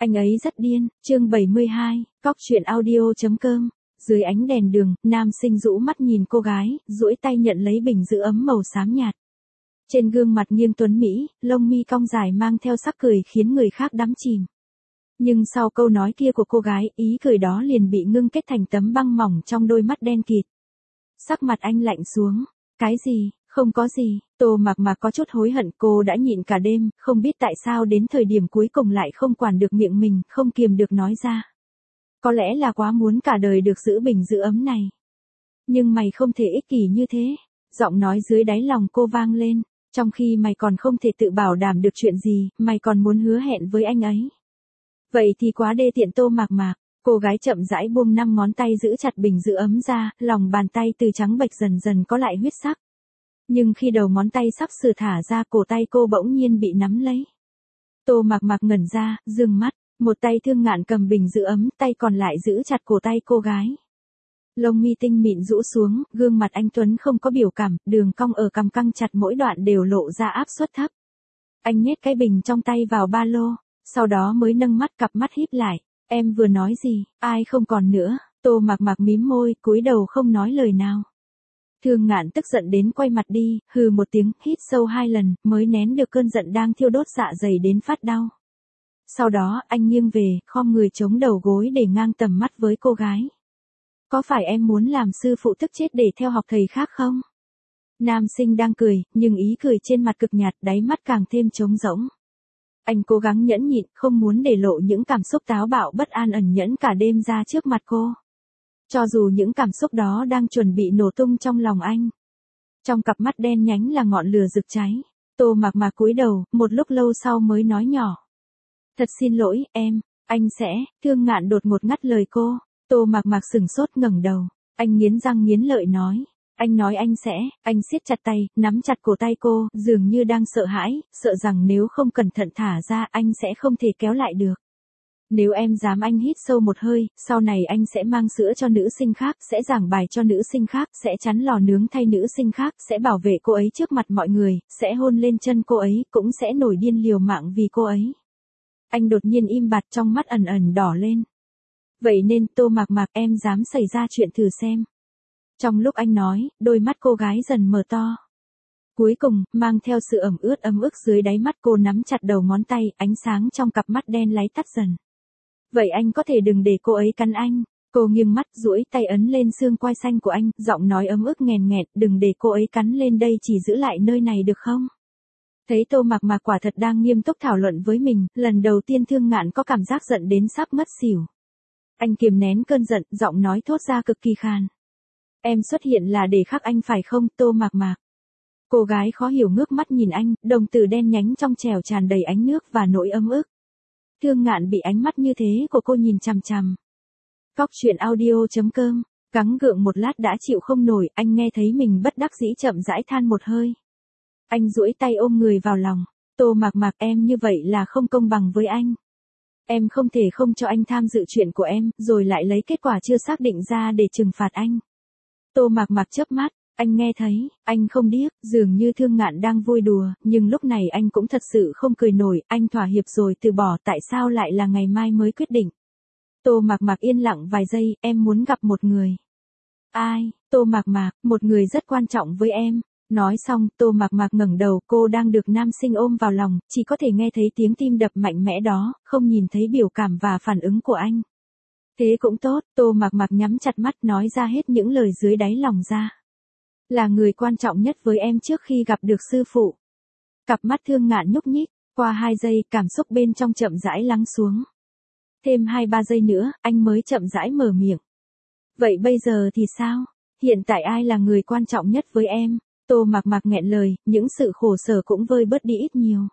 Anh ấy rất điên, chương 72, cóc truyện audio.com. Dưới ánh đèn đường, nam sinh rũ mắt nhìn cô gái, duỗi tay nhận lấy bình giữ ấm màu xám nhạt. Trên gương mặt nghiêng tuấn Mỹ, lông mi cong dài mang theo sắc cười khiến người khác đắm chìm. Nhưng sau câu nói kia của cô gái, ý cười đó liền bị ngưng kết thành tấm băng mỏng trong đôi mắt đen kịt. Sắc mặt anh lạnh xuống. Cái gì? Không có gì. Tô Mạc Mạc có chút hối hận, cô đã nhịn cả đêm, không biết tại sao đến thời điểm cuối cùng lại không quản được miệng mình, không kiềm được nói ra. Có lẽ là quá muốn cả đời được giữ bình giữ ấm này. Nhưng mày không thể ích kỷ như thế. Giọng nói dưới đáy lòng cô vang lên. Trong khi mày còn không thể tự bảo đảm được chuyện gì, mày còn muốn hứa hẹn với anh ấy. Vậy thì quá đê tiện. Tô Mạc Mạc. Cô gái chậm rãi buông 5 ngón tay giữ chặt bình giữ ấm ra, lòng bàn tay từ trắng bệch dần dần có lại huyết sắc. Nhưng khi đầu ngón tay sắp sửa thả ra, cổ tay cô bỗng nhiên bị nắm lấy. Tô Mạc Mạc ngẩn ra, dương mắt, một tay Thương Ngạn cầm bình giữ ấm, tay còn lại giữ chặt cổ tay cô gái. Lông mi tinh mịn rũ xuống, gương mặt anh tuấn không có biểu cảm, đường cong ở cằm căng chặt mỗi đoạn đều lộ ra áp suất thấp. Anh nhét cái bình trong tay vào ba lô, sau đó mới nâng mắt, cặp mắt híp lại. Em vừa nói gì? Ai không còn nữa? Tô Mạc Mạc mím môi, cúi đầu không nói lời nào. Thương Ngạn tức giận đến quay mặt đi, hừ một tiếng, hít sâu 2 lần, mới nén được cơn giận đang thiêu đốt dạ dày đến phát đau. Sau đó, anh nghiêng về, khom người chống đầu gối để ngang tầm mắt với cô gái. Có phải em muốn làm sư phụ tức chết để theo học thầy khác không? Nam sinh đang cười, nhưng ý cười trên mặt cực nhạt, đáy mắt càng thêm trống rỗng. Anh cố gắng nhẫn nhịn, không muốn để lộ những cảm xúc táo bạo bất an ẩn nhẫn cả đêm ra trước mặt cô. Cho dù những cảm xúc đó đang chuẩn bị nổ tung trong lòng anh. Trong cặp mắt đen nhánh là ngọn lửa rực cháy. Tô Mạc Mạc cúi đầu, một lúc lâu sau mới nói nhỏ. Thật xin lỗi, em, anh sẽ. Thương Ngạn đột ngột ngắt lời cô. Tô Mạc Mạc sửng sốt ngẩng đầu. Anh nghiến răng nghiến lợi nói. Anh nói anh sẽ. Anh siết chặt tay, nắm chặt cổ tay cô, dường như đang sợ hãi, sợ rằng nếu không cẩn thận thả ra anh sẽ không thể kéo lại được. Nếu em dám. Anh hít sâu một hơi, sau này anh sẽ mang sữa cho nữ sinh khác, sẽ giảng bài cho nữ sinh khác, sẽ chắn lò nướng thay nữ sinh khác, sẽ bảo vệ cô ấy trước mặt mọi người, sẽ hôn lên chân cô ấy, cũng sẽ nổi điên liều mạng vì cô ấy. Anh đột nhiên im bặt, trong mắt ẩn ẩn đỏ lên. Vậy nên Tô Mạc Mạc, em dám xảy ra chuyện thử xem. Trong lúc anh nói, đôi mắt cô gái dần mở to. Cuối cùng, mang theo sự ẩm ức dưới đáy mắt, cô nắm chặt đầu ngón tay, ánh sáng trong cặp mắt đen láy tắt dần. Vậy anh có thể đừng để cô ấy cắn anh. Cô nghiêng mắt, duỗi tay ấn lên xương quai xanh của anh, giọng nói ấm ức nghèn nghẹt, đừng để cô ấy cắn lên đây, chỉ giữ lại nơi này được không? Thấy Tô Mạc Mạc quả thật đang nghiêm túc thảo luận với mình, lần đầu tiên Thương Ngạn có cảm giác giận đến sắp ngất xỉu. Anh kiềm nén cơn giận, giọng nói thốt ra cực kỳ khàn. Em xuất hiện là để khắc anh phải không, Tô Mạc Mạc? Cô gái khó hiểu ngước mắt nhìn anh, đồng tử đen nhánh trong trẻo tràn đầy ánh nước và nỗi ấm ức. Thương Ngạn bị ánh mắt như thế của cô nhìn chằm chằm. Cóc truyện audio.com. Gắng gượng một lát đã chịu không nổi, anh nghe thấy mình bất đắc dĩ chậm rãi than một hơi. Anh duỗi tay ôm người vào lòng. Tô Mạc Mạc, em như vậy là không công bằng với anh. Em không thể không cho anh tham dự chuyện của em, rồi lại lấy kết quả chưa xác định ra để trừng phạt anh. Tô Mạc Mạc chớp mắt, anh nghe thấy, anh không điếc, dường như Thương Ngạn đang vui đùa, nhưng lúc này anh cũng thật sự không cười nổi, anh thỏa hiệp rồi từ bỏ, tại sao lại là ngày mai mới quyết định. Tô Mạc Mạc yên lặng vài giây, em muốn gặp một người. Ai? Tô Mạc Mạc, một người rất quan trọng với em. Nói xong, Tô Mạc Mạc ngẩng đầu, cô đang được nam sinh ôm vào lòng, chỉ có thể nghe thấy tiếng tim đập mạnh mẽ đó, không nhìn thấy biểu cảm và phản ứng của anh. Thế cũng tốt, Tô Mạc Mạc nhắm chặt mắt nói ra hết những lời dưới đáy lòng ra. Là người quan trọng nhất với em trước khi gặp được sư phụ. Cặp mắt Thương Ngạn nhúc nhích, qua 2 giây, cảm xúc bên trong chậm rãi lắng xuống. Thêm 2-3 giây nữa, anh mới chậm rãi mở miệng. Vậy bây giờ thì sao? Hiện tại ai là người quan trọng nhất với em? Tô Mạc Mạc nghẹn lời, những sự khổ sở cũng vơi bớt đi ít nhiều.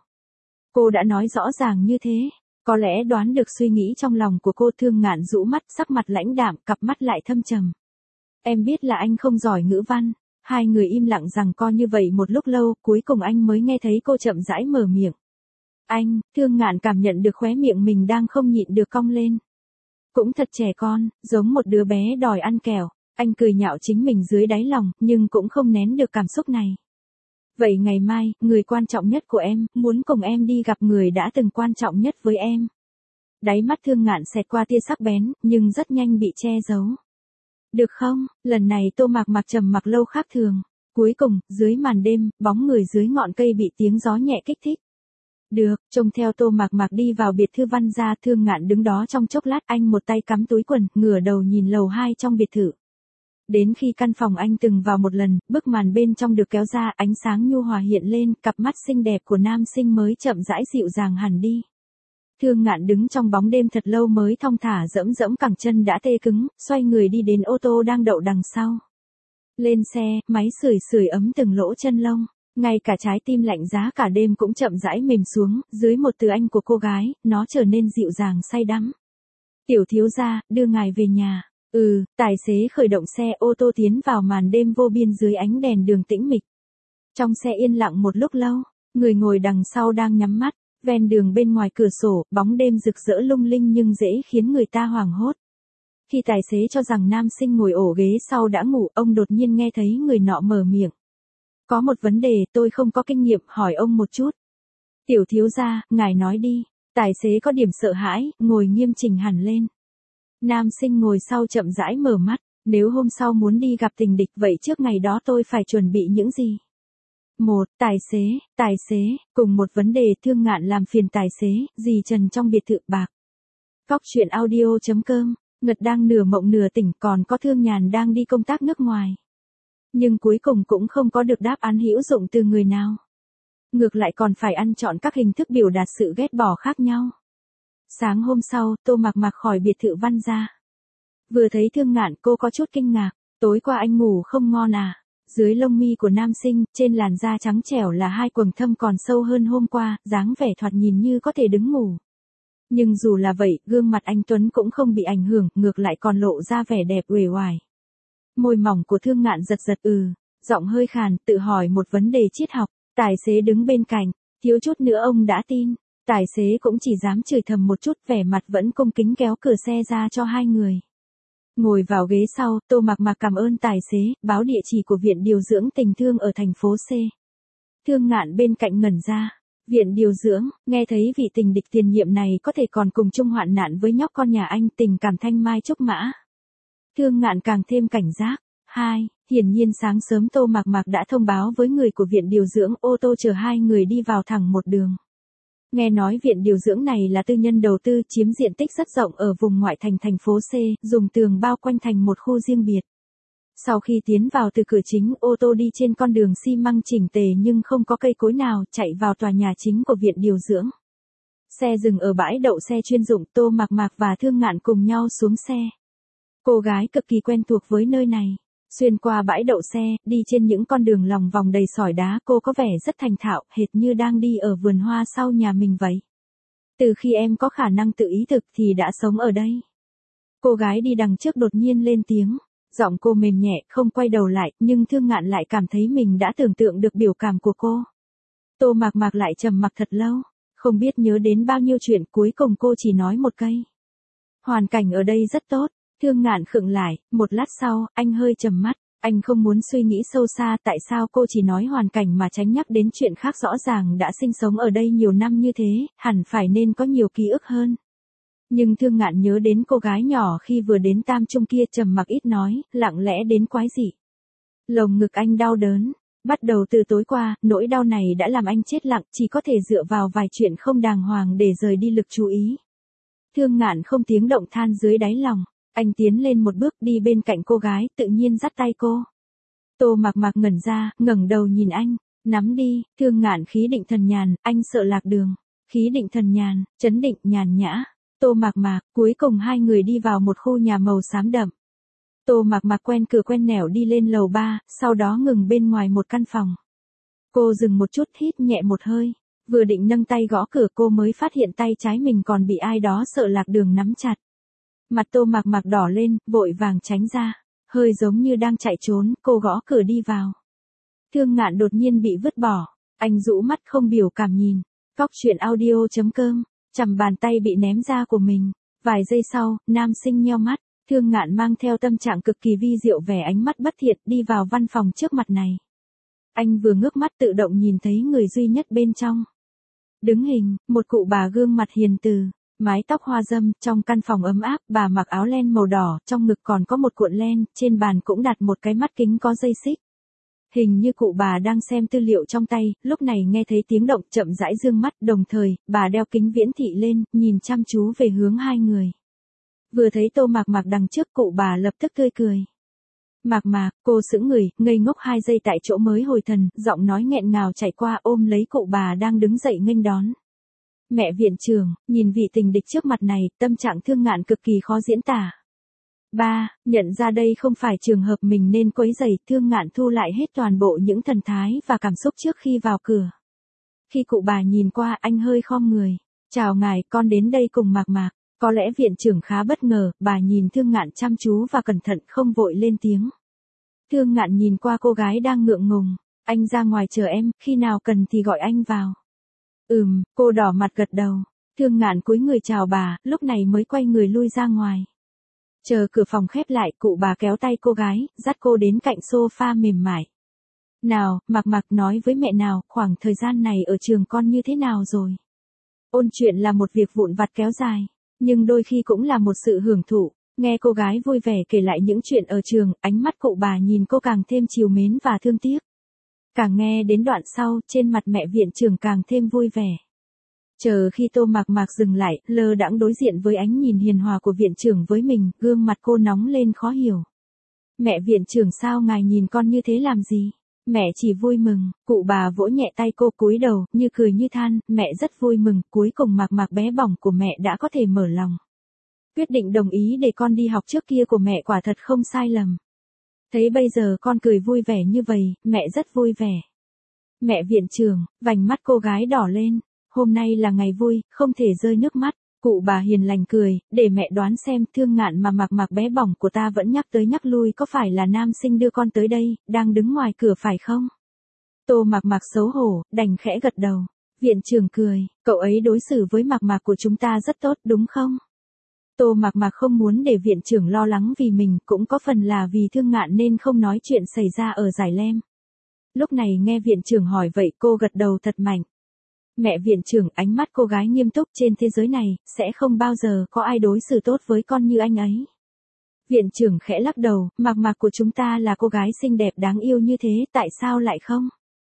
Cô đã nói rõ ràng như thế. Có lẽ đoán được suy nghĩ trong lòng của cô. Thương Ngạn rũ mắt, sắc mặt lãnh đạm, cặp mắt lại thâm trầm. Em biết là anh không giỏi ngữ văn. Hai người im lặng giằng co như vậy một lúc lâu, cuối cùng anh mới nghe thấy cô chậm rãi mở miệng. Anh. Thương Ngạn cảm nhận được khóe miệng mình đang không nhịn được cong lên. Cũng thật trẻ con, giống một đứa bé đòi ăn kẹo. Anh cười nhạo chính mình dưới đáy lòng, nhưng cũng không nén được cảm xúc này. Vậy ngày mai, người quan trọng nhất của em, muốn cùng em đi gặp người đã từng quan trọng nhất với em. Đáy mắt Thương Ngạn xẹt qua tia sắc bén, nhưng rất nhanh bị che giấu. Được không, lần này Tô Mạc Mạc trầm mặc lâu khác thường. Cuối cùng, dưới màn đêm, bóng người dưới ngọn cây bị tiếng gió nhẹ kích thích. Được, trông theo Tô Mạc Mạc đi vào biệt thự Văn gia, Thương Ngạn đứng đó trong chốc lát, anh một tay cắm túi quần, ngửa đầu nhìn lầu 2 trong biệt thự. Đến khi căn phòng anh từng vào một lần, bức màn bên trong được kéo ra, ánh sáng nhu hòa hiện lên, cặp mắt xinh đẹp của nam sinh mới chậm rãi dịu dàng hẳn đi. Thương Ngạn đứng trong bóng đêm thật lâu mới thong thả dẫm dẫm cẳng chân đã tê cứng, xoay người đi đến ô tô đang đậu đằng sau. Lên xe, máy sưởi ấm từng lỗ chân lông, ngay cả trái tim lạnh giá cả đêm cũng chậm rãi mềm xuống, dưới một từ anh của cô gái, nó trở nên dịu dàng say đắm. Tiểu thiếu gia, đưa ngài về nhà. Tài xế khởi động xe, ô tô tiến vào màn đêm vô biên dưới ánh đèn đường tĩnh mịch. Trong xe yên lặng một lúc lâu, người ngồi đằng sau đang nhắm mắt, ven đường bên ngoài cửa sổ, bóng đêm rực rỡ lung linh nhưng dễ khiến người ta hoảng hốt. Khi tài xế cho rằng nam sinh ngồi ổ ghế sau đã ngủ, ông đột nhiên nghe thấy người nọ mở miệng. Có một vấn đề tôi không có kinh nghiệm, hỏi ông một chút. Tiểu thiếu gia, ngài nói đi. Tài xế có điểm sợ hãi, ngồi nghiêm chỉnh hẳn lên. Nam sinh ngồi sau chậm rãi mở mắt, nếu hôm sau muốn đi gặp tình địch vậy trước ngày đó tôi phải chuẩn bị những gì? Tài xế, cùng một vấn đề. Thương Ngạn làm phiền tài xế, dì Trần trong biệt thự bạc. Cóc truyện audio.com, Ngật đang nửa mộng nửa tỉnh, còn có Thương Nhàn đang đi công tác nước ngoài. Nhưng cuối cùng cũng không có được đáp án hữu dụng từ người nào. Ngược lại còn phải ăn chọn các hình thức biểu đạt sự ghét bỏ khác nhau. Sáng hôm sau, Tô Mạc Mạc khỏi biệt thự Văn gia. Vừa thấy Thương Ngạn cô có chút kinh ngạc, tối qua anh ngủ không ngon à? Dưới lông mi của nam sinh, trên làn da trắng trẻo là hai quầng thâm còn sâu hơn hôm qua, dáng vẻ thoạt nhìn như có thể đứng ngủ. Nhưng dù là vậy, gương mặt anh Tuấn cũng không bị ảnh hưởng, ngược lại còn lộ ra vẻ đẹp uể oải. Môi mỏng của Thương Ngạn giật giật giọng hơi khàn, tự hỏi một vấn đề triết học. Tài xế đứng bên cạnh, thiếu chút nữa ông đã tin. Tài xế cũng chỉ dám chửi thầm một chút, vẻ mặt vẫn cung kính kéo cửa xe ra cho hai người. Ngồi vào ghế sau, Tô Mạc Mạc cảm ơn tài xế, báo địa chỉ của viện điều dưỡng tình thương ở thành phố C. Thương Ngạn bên cạnh ngẩn ra. Viện điều dưỡng, nghe thấy vị tình địch tiền nhiệm này có thể còn cùng chung hoạn nạn với nhóc con nhà anh, tình cảm thanh mai trúc mã. Thương Ngạn càng thêm cảnh giác. Hiển nhiên sáng sớm Tô Mạc Mạc đã thông báo với người của viện điều dưỡng, ô tô chở hai người đi vào thẳng một đường. Nghe nói viện điều dưỡng này là tư nhân đầu tư, chiếm diện tích rất rộng ở vùng ngoại thành thành phố C, dùng tường bao quanh thành một khu riêng biệt. Sau khi tiến vào từ cửa chính, ô tô đi trên con đường xi măng chỉnh tề nhưng không có cây cối nào, chạy vào tòa nhà chính của viện điều dưỡng. Xe dừng ở bãi đậu xe chuyên dụng, Tô Mạc Mạc và Thương Ngạn cùng nhau xuống xe. Cô gái cực kỳ quen thuộc với nơi này. Xuyên qua bãi đậu xe, đi trên những con đường lòng vòng đầy sỏi đá, cô có vẻ rất thành thạo, hệt như đang đi ở vườn hoa sau nhà mình vậy. Từ khi em có khả năng tự ý thực thì đã sống ở đây. Cô gái đi đằng trước đột nhiên lên tiếng, giọng cô mềm nhẹ, không quay đầu lại, nhưng Thương Ngạn lại cảm thấy mình đã tưởng tượng được biểu cảm của cô. Tô Mạc Mạc lại trầm mặc thật lâu, không biết nhớ đến bao nhiêu chuyện, cuối cùng cô chỉ nói một câu. Hoàn cảnh ở đây rất tốt. Thương Ngạn khựng lại, một lát sau, anh hơi trầm mắt, anh không muốn suy nghĩ sâu xa tại sao cô chỉ nói hoàn cảnh mà tránh nhắc đến chuyện khác, rõ ràng đã sinh sống ở đây nhiều năm như thế, hẳn phải nên có nhiều ký ức hơn. Nhưng Thương Ngạn nhớ đến cô gái nhỏ khi vừa đến Tam Trung kia, trầm mặc ít nói, lặng lẽ đến quái dị. Lồng ngực anh đau đớn, bắt đầu từ tối qua, nỗi đau này đã làm anh chết lặng, chỉ có thể dựa vào vài chuyện không đàng hoàng để rời đi lực chú ý. Thương Ngạn không tiếng động than dưới đáy lòng. Anh tiến lên một bước, đi bên cạnh cô gái, tự nhiên dắt tay cô. Tô Mạc Mạc ngẩn ra, ngẩng đầu nhìn anh, nắm đi. Thương Ngạn khí định thần nhàn, anh sợ lạc đường. Khí định thần nhàn, trấn định, nhàn nhã. Tô Mạc Mạc, cuối cùng hai người đi vào một khu nhà màu xám đậm. Tô Mạc Mạc quen cửa quen nẻo đi lên lầu 3, sau đó ngừng bên ngoài một căn phòng. Cô dừng một chút, hít nhẹ một hơi. Vừa định nâng tay gõ cửa, cô mới phát hiện tay trái mình còn bị ai đó sợ lạc đường nắm chặt. Mặt Tô Mạc Mạc đỏ lên, vội vàng tránh ra. Hơi giống như đang chạy trốn, cô gõ cửa đi vào. Thương Ngạn đột nhiên bị vứt bỏ. Anh rũ mắt không biểu cảm nhìn. Cóc truyện audio.com, chằm bàn tay bị ném ra của mình. Vài giây sau, nam sinh nheo mắt. Thương Ngạn mang theo tâm trạng cực kỳ vi diệu, vẻ ánh mắt bất thiện, đi vào văn phòng trước mặt này. Anh vừa ngước mắt tự động nhìn thấy người duy nhất bên trong. Đứng hình, một cụ bà gương mặt hiền từ. Mái tóc hoa râm, trong căn phòng ấm áp, bà mặc áo len màu đỏ, trong ngực còn có một cuộn len, trên bàn cũng đặt một cái mắt kính có dây xích. Hình như cụ bà đang xem tư liệu trong tay, lúc này nghe thấy tiếng động chậm rãi dương mắt, đồng thời, bà đeo kính viễn thị lên, nhìn chăm chú về hướng hai người. Vừa thấy Tô Mạc Mạc đằng trước cụ bà lập tức tươi cười. Mạc Mạc, cô sững người, ngây ngốc 2 giây tại chỗ mới hồi thần, giọng nói nghẹn ngào chạy qua ôm lấy cụ bà đang đứng dậy nghênh đón. Mẹ viện trưởng, nhìn vị tình địch trước mặt này, tâm trạng Thương Ngạn cực kỳ khó diễn tả. Ba, nhận ra đây không phải trường hợp mình nên quấy rầy, Thương Ngạn thu lại hết toàn bộ những thần thái và cảm xúc trước khi vào cửa. Khi cụ bà nhìn qua anh hơi khom người. Chào ngài, con đến đây cùng Mạc Mạc. Có lẽ viện trưởng khá bất ngờ, bà nhìn Thương Ngạn chăm chú và cẩn thận không vội lên tiếng. Thương Ngạn nhìn qua cô gái đang ngượng ngùng. Anh ra ngoài chờ em, khi nào cần thì gọi anh vào. Cô đỏ mặt gật đầu. Thương Ngạn cúi người chào bà, lúc này mới quay người lui ra ngoài. Chờ cửa phòng khép lại, cụ bà kéo tay cô gái, dắt cô đến cạnh sofa mềm mại. Nào, Mạc Mạc nói với mẹ nào, khoảng thời gian này ở trường con như thế nào rồi? Ôn chuyện là một việc vụn vặt kéo dài, nhưng đôi khi cũng là một sự hưởng thụ. Nghe cô gái vui vẻ kể lại những chuyện ở trường, ánh mắt cụ bà nhìn cô càng thêm trìu mến và thương tiếc. Càng nghe đến đoạn sau, trên mặt mẹ viện trưởng càng thêm vui vẻ. Chờ khi Tô Mạc Mạc dừng lại, lơ đãng đối diện với ánh nhìn hiền hòa của viện trưởng với mình, gương mặt cô nóng lên khó hiểu. Mẹ viện trưởng sao ngài nhìn con như thế làm gì? Mẹ chỉ vui mừng, cụ bà vỗ nhẹ tay cô cúi đầu, như cười như than, mẹ rất vui mừng, cuối cùng Mạc Mạc bé bỏng của mẹ đã có thể mở lòng. Quyết định đồng ý để con đi học trước kia của mẹ quả thật không sai lầm. Thấy bây giờ con cười vui vẻ như vậy, mẹ rất vui vẻ. Mẹ viện trưởng, vành mắt cô gái đỏ lên. Hôm nay là ngày vui, không thể rơi nước mắt. Cụ bà hiền lành cười, để mẹ đoán xem Thương Ngạn mà Mạc Mạc bé bỏng của ta vẫn nhắc tới nhắc lui có phải là nam sinh đưa con tới đây, đang đứng ngoài cửa phải không? Tô Mạc Mạc xấu hổ, đành khẽ gật đầu. Viện trưởng cười, cậu ấy đối xử với Mạc Mạc của chúng ta rất tốt đúng không? Tô Mạc Mạc không muốn để viện trưởng lo lắng vì mình, cũng có phần là vì Thương Ngạn nên không nói chuyện xảy ra ở Giải Lem. Lúc này nghe viện trưởng hỏi vậy cô gật đầu thật mạnh. Mẹ viện trưởng, ánh mắt cô gái nghiêm túc, trên thế giới này, sẽ không bao giờ có ai đối xử tốt với con như anh ấy. Viện trưởng khẽ lắc đầu, Mạc Mạc của chúng ta là cô gái xinh đẹp đáng yêu như thế, tại sao lại không?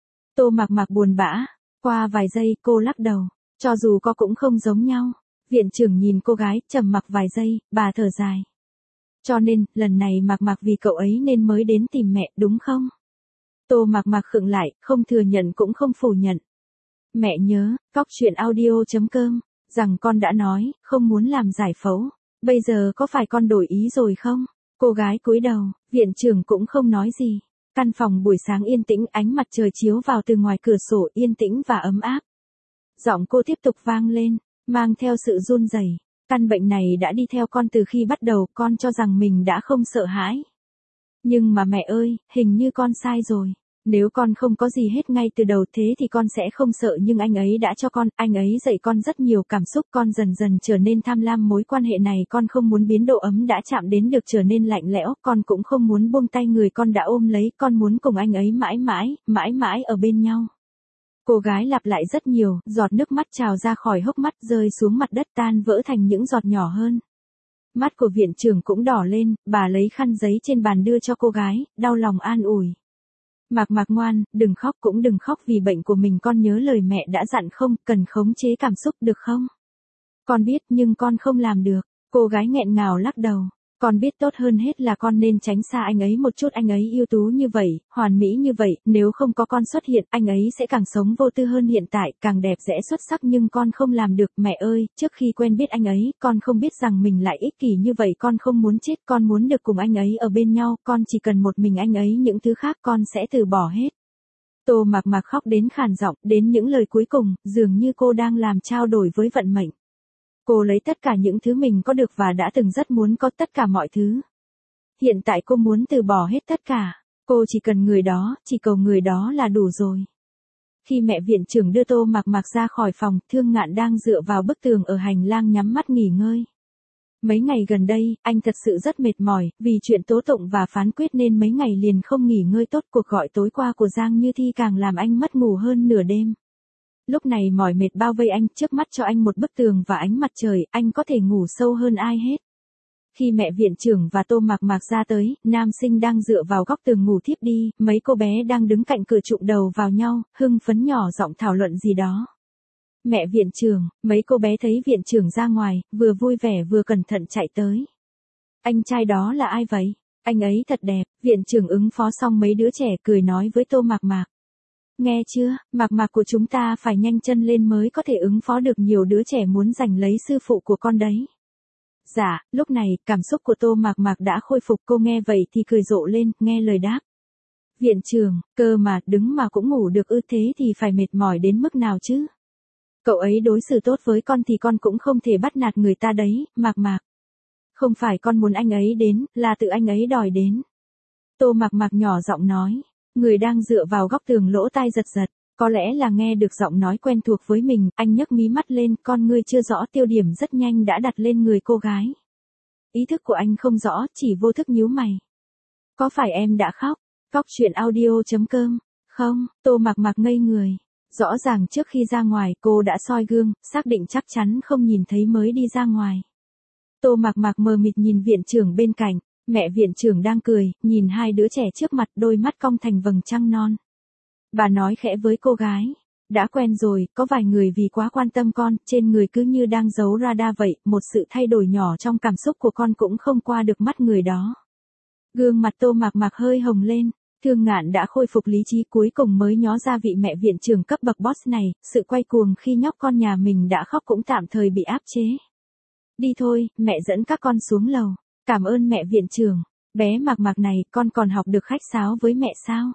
Tô Mạc Mạc buồn bã, qua vài giây cô lắc đầu, cho dù có cũng không giống nhau. Viện trưởng nhìn cô gái, trầm mặc vài giây, bà thở dài. Cho nên, lần này Mạc Mạc vì cậu ấy nên mới đến tìm mẹ, đúng không? Tô Mạc Mạc khựng lại, không thừa nhận cũng không phủ nhận. Mẹ nhớ, cóc.audio.com, rằng con đã nói, không muốn làm giải phẫu. Bây giờ có phải con đổi ý rồi không? Cô gái cúi đầu, viện trưởng cũng không nói gì. Căn phòng buổi sáng yên tĩnh, ánh mặt trời chiếu vào từ ngoài cửa sổ, yên tĩnh và ấm áp. Giọng cô tiếp tục vang lên, mang theo sự run rẩy. Căn bệnh này đã đi theo con từ khi bắt đầu, con cho rằng mình đã không sợ hãi. Nhưng mà mẹ ơi, hình như con sai rồi. Nếu con không có gì hết ngay từ đầu thế thì con sẽ không sợ, nhưng anh ấy đã cho con, anh ấy dạy con rất nhiều cảm xúc, con dần dần trở nên tham lam mối quan hệ này, con không muốn biến độ ấm đã chạm đến được trở nên lạnh lẽo, con cũng không muốn buông tay người con đã ôm lấy, con muốn cùng anh ấy mãi mãi, mãi mãi ở bên nhau. Cô gái lặp lại rất nhiều, giọt nước mắt trào ra khỏi hốc mắt rơi xuống mặt đất tan vỡ thành những giọt nhỏ hơn. Mắt của viện trưởng cũng đỏ lên, bà lấy khăn giấy trên bàn đưa cho cô gái, đau lòng an ủi. Mạc Mạc ngoan, đừng khóc cũng đừng khóc vì bệnh của mình, con nhớ lời mẹ đã dặn không, cần khống chế cảm xúc được không? Con biết nhưng con không làm được. Cô gái nghẹn ngào lắc đầu. Con biết tốt hơn hết là con nên tránh xa anh ấy một chút, anh ấy ưu tú như vậy, hoàn mỹ như vậy, nếu không có con xuất hiện, anh ấy sẽ càng sống vô tư hơn hiện tại, càng đẹp đẽ xuất sắc, nhưng con không làm được. Mẹ ơi, trước khi quen biết anh ấy, con không biết rằng mình lại ích kỷ như vậy, con không muốn chết, con muốn được cùng anh ấy ở bên nhau, con chỉ cần một mình anh ấy, những thứ khác con sẽ từ bỏ hết. Tô Mạc Mạc khóc đến khàn giọng, đến những lời cuối cùng, dường như cô đang làm trao đổi với vận mệnh. Cô lấy tất cả những thứ mình có được và đã từng rất muốn có, tất cả mọi thứ. Hiện tại cô muốn từ bỏ hết tất cả. Cô chỉ cần người đó, chỉ cầu người đó là đủ rồi. Khi mẹ viện trưởng đưa Tô Mạc Mạc ra khỏi phòng, Thương Ngạn đang dựa vào bức tường ở hành lang nhắm mắt nghỉ ngơi. Mấy ngày gần đây, anh thật sự rất mệt mỏi, vì chuyện tố tụng và phán quyết nên mấy ngày liền không nghỉ ngơi tốt. Cuộc gọi tối qua của Giang Như Thi càng làm anh mất ngủ hơn nửa đêm. Lúc này mỏi mệt bao vây anh, trước mắt cho anh một bức tường và ánh mặt trời, anh có thể ngủ sâu hơn ai hết. Khi mẹ viện trưởng và Tô Mạc Mạc ra tới, nam sinh đang dựa vào góc tường ngủ thiếp đi, mấy cô bé đang đứng cạnh cửa chụm đầu vào nhau, hưng phấn nhỏ giọng thảo luận gì đó. Mẹ viện trưởng, mấy cô bé thấy viện trưởng ra ngoài, vừa vui vẻ vừa cẩn thận chạy tới. Anh trai đó là ai vậy? Anh ấy thật đẹp, viện trưởng ứng phó xong mấy đứa trẻ cười nói với Tô Mạc Mạc. Nghe chưa, Mạc Mạc của chúng ta phải nhanh chân lên mới có thể ứng phó được nhiều đứa trẻ muốn giành lấy sư phụ của con đấy. Dạ, lúc này, cảm xúc của Tô Mạc Mạc đã khôi phục, cô nghe vậy thì cười rộ lên, nghe lời đáp. Viện trưởng, cơ mà, đứng mà cũng ngủ được ư, thế thì phải mệt mỏi đến mức nào chứ? Cậu ấy đối xử tốt với con thì con cũng không thể bắt nạt người ta đấy, Mạc Mạc. Không phải con muốn anh ấy đến, là tự anh ấy đòi đến. Tô Mạc Mạc nhỏ giọng nói, người đang dựa vào góc tường lỗ tai giật giật, có lẽ là nghe được giọng nói quen thuộc với mình, anh nhấc mí mắt lên, con ngươi chưa rõ tiêu điểm rất nhanh đã đặt lên người cô gái. Ý thức của anh không rõ, chỉ vô thức nhíu mày. Có phải em đã khóc? Khóc chuyện audio.com. Không, Tô Mạc Mạc ngây người. Rõ ràng trước khi ra ngoài cô đã soi gương, xác định chắc chắn không nhìn thấy mới đi ra ngoài. Tô Mạc Mạc mờ mịt nhìn viện trưởng bên cạnh, mẹ viện trưởng đang cười, nhìn hai đứa trẻ trước mặt, đôi mắt cong thành vầng trăng non. Bà nói khẽ với cô gái, đã quen rồi, có vài người vì quá quan tâm con, trên người cứ như đang giấu radar vậy, một sự thay đổi nhỏ trong cảm xúc của con cũng không qua được mắt người đó. Gương mặt Tô Mạc Mạc hơi hồng lên, Thương Ngạn đã khôi phục lý trí cuối cùng mới nhó ra vị mẹ viện trưởng cấp bậc boss này, sự quay cuồng khi nhóc con nhà mình đã khóc cũng tạm thời bị áp chế. Đi thôi, mẹ dẫn các con xuống lầu. Cảm ơn mẹ viện trưởng. Bé Mạc Mạc này, con còn học được khách sáo với mẹ sao?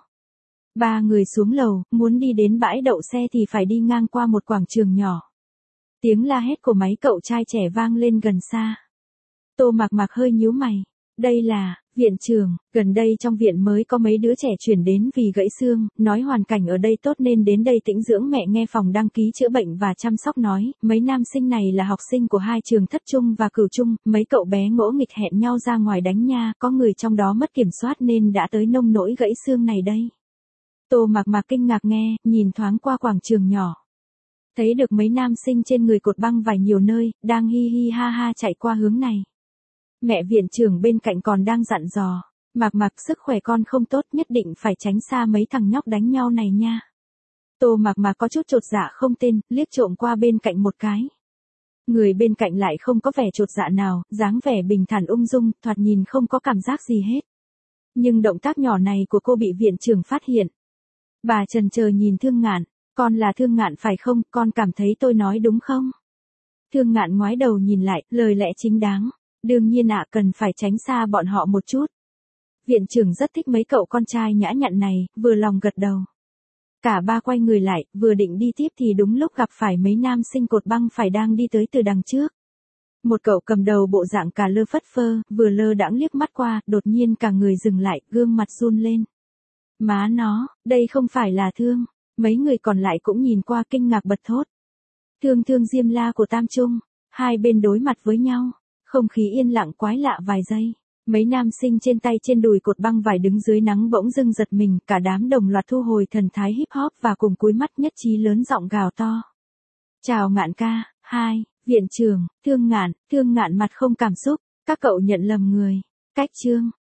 Ba người xuống lầu, muốn đi đến bãi đậu xe thì phải đi ngang qua một quảng trường nhỏ. Tiếng la hét của mấy cậu trai trẻ vang lên gần xa. Tô Mạc Mạc hơi nhíu mày. Đây là, viện trưởng, gần đây trong viện mới có mấy đứa trẻ chuyển đến vì gãy xương, nói hoàn cảnh ở đây tốt nên đến đây tĩnh dưỡng, mẹ nghe phòng đăng ký chữa bệnh và chăm sóc nói, mấy nam sinh này là học sinh của hai trường Thất Trung và Cửu Trung, mấy cậu bé ngỗ nghịch hẹn nhau ra ngoài đánh nha, có người trong đó mất kiểm soát nên đã tới nông nỗi gãy xương này đây. Tô Mạc Mạc kinh ngạc nghe, nhìn thoáng qua quảng trường nhỏ. Thấy được mấy nam sinh trên người cột băng vải nhiều nơi, đang hi hi ha ha chạy qua hướng này. Mẹ viện trưởng bên cạnh còn đang dặn dò, Mạc Mạc sức khỏe con không tốt, nhất định phải tránh xa mấy thằng nhóc đánh nhau này nha. Tô Mạc Mạc có chút chột dạ không tên, liếc trộm qua bên cạnh một cái. Người bên cạnh lại không có vẻ chột dạ nào, dáng vẻ bình thản ung dung, thoạt nhìn không có cảm giác gì hết. Nhưng động tác nhỏ này của cô bị viện trưởng phát hiện. Bà chần chờ nhìn Thương Ngạn, con là Thương Ngạn phải không, con cảm thấy tôi nói đúng không? Thương Ngạn ngoái đầu nhìn lại, lời lẽ chính đáng. Đương nhiên ạ, cần phải tránh xa bọn họ một chút. Viện trưởng rất thích mấy cậu con trai nhã nhặn này, vừa lòng gật đầu. Cả ba quay người lại, vừa định đi tiếp thì đúng lúc gặp phải mấy nam sinh cột băng phải đang đi tới từ đằng trước. Một cậu cầm đầu bộ dạng cà lơ phất phơ, vừa lơ đãng liếc mắt qua, đột nhiên cả người dừng lại, gương mặt run lên. Má nó, đây không phải là Thương. Mấy người còn lại cũng nhìn qua kinh ngạc bật thốt. Thương Diêm La của Tam Trung. Hai bên đối mặt với nhau. Không khí yên lặng quái lạ vài giây. Mấy nam sinh trên tay trên đùi cột băng vải đứng dưới nắng bỗng dưng giật mình, cả đám đồng loạt thu hồi thần thái hip hop và cùng cúi mắt nhất trí lớn giọng gào to. Chào Ngạn ca, hai, viện trưởng, Thương Ngạn mặt không cảm xúc, các cậu nhận lầm người. Cách chương.